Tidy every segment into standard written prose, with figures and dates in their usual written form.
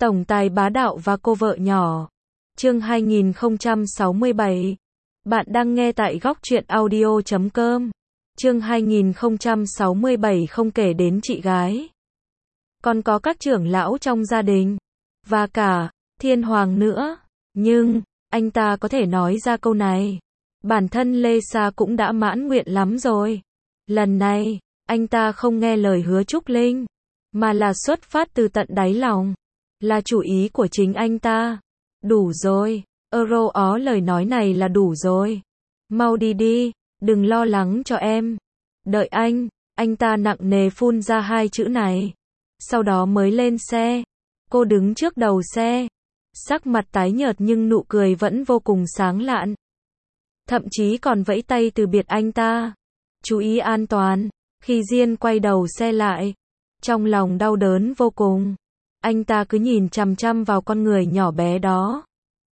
Tổng tài bá đạo và cô vợ nhỏ. Chương 2067. Bạn đang nghe tại góc truyện audio.com. Chương 2067 không kể đến chị gái. Còn có các trưởng lão trong gia đình. Và cả, thiên hoàng nữa. Nhưng, anh ta có thể nói ra câu này. Bản thân Lê Sa cũng đã mãn nguyện lắm rồi. Lần này, anh ta không nghe lời hứa Trúc Linh. Mà là xuất phát từ tận đáy lòng. Là chủ ý của chính anh ta. Đủ rồi. Ó lời nói này là đủ rồi. Mau đi đi, đừng lo lắng cho em. Đợi anh ta nặng nề phun ra hai chữ này. Sau đó mới lên xe. Cô đứng trước đầu xe. Sắc mặt tái nhợt nhưng nụ cười vẫn vô cùng sáng lạn. Thậm chí còn vẫy tay từ biệt anh ta. Chú ý an toàn. Khi Diên quay đầu xe lại, trong lòng đau đớn vô cùng. Anh ta cứ nhìn chằm chằm vào con người nhỏ bé đó.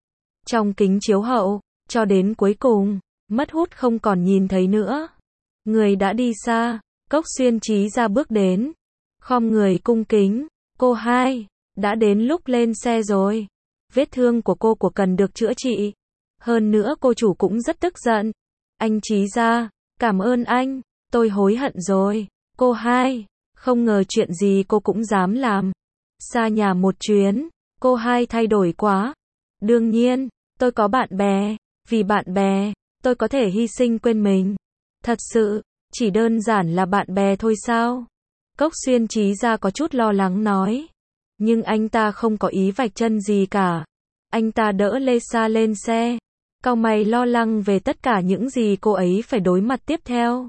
Trong kính chiếu hậu, cho đến cuối cùng, mất hút không còn nhìn thấy nữa. Người đã đi xa, Cốc Xuyên Trí ra bước đến. Khom người cung kính, cô hai, đã đến lúc lên xe rồi. Vết thương của cô cần được chữa trị. Hơn nữa cô chủ cũng rất tức giận. Anh Trí ra, cảm ơn anh, tôi hối hận rồi. Cô hai, không ngờ chuyện gì cô cũng dám làm. Xa nhà một chuyến, cô hai thay đổi quá. Đương nhiên, tôi có bạn bè, vì bạn bè, tôi có thể hy sinh quên mình. Thật sự, chỉ đơn giản là bạn bè thôi sao? Cốc Xuyên Trí ra có chút lo lắng nói. Nhưng anh ta không có ý vạch chân gì cả. Anh ta đỡ Lê Sa lên xe. Cau mày lo lắng về tất cả những gì cô ấy phải đối mặt tiếp theo.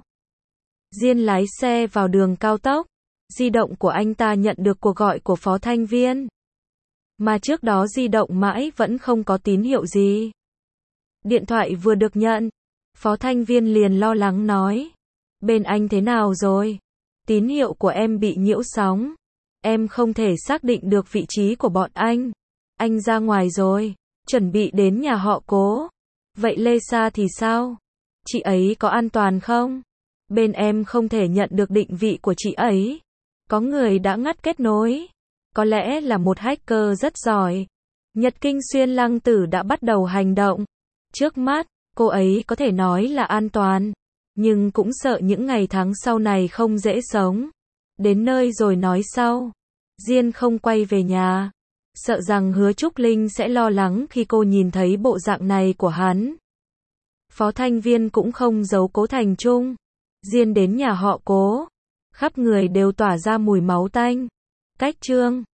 Diên lái xe vào đường cao tốc. Di động của anh ta nhận được cuộc gọi của Phó Thanh Viên. Mà trước đó di động mãi vẫn không có tín hiệu gì. Điện thoại vừa được nhận, Phó Thanh Viên liền lo lắng nói. Bên anh thế nào rồi? Tín hiệu của em bị nhiễu sóng. Em không thể xác định được vị trí của bọn anh. Anh ra ngoài rồi, chuẩn bị đến nhà họ Cố. Vậy Lê Sa thì sao? Chị ấy có an toàn không? Bên em không thể nhận được định vị của chị ấy. Có người đã ngắt kết nối. Có lẽ là một hacker rất giỏi. Nhật Kinh Xuyên Lăng Tử đã bắt đầu hành động. Trước mắt, cô ấy có thể nói là an toàn. Nhưng cũng sợ những ngày tháng sau này không dễ sống. Đến nơi rồi nói sau. Diên không quay về nhà. Sợ rằng Hứa Trúc Linh sẽ lo lắng khi cô nhìn thấy bộ dạng này của hắn. Phó Thanh Viên cũng không giấu Cố Thành Trung. Diên đến nhà họ Cố. Khắp người đều tỏa ra mùi máu tanh. Cách Trương,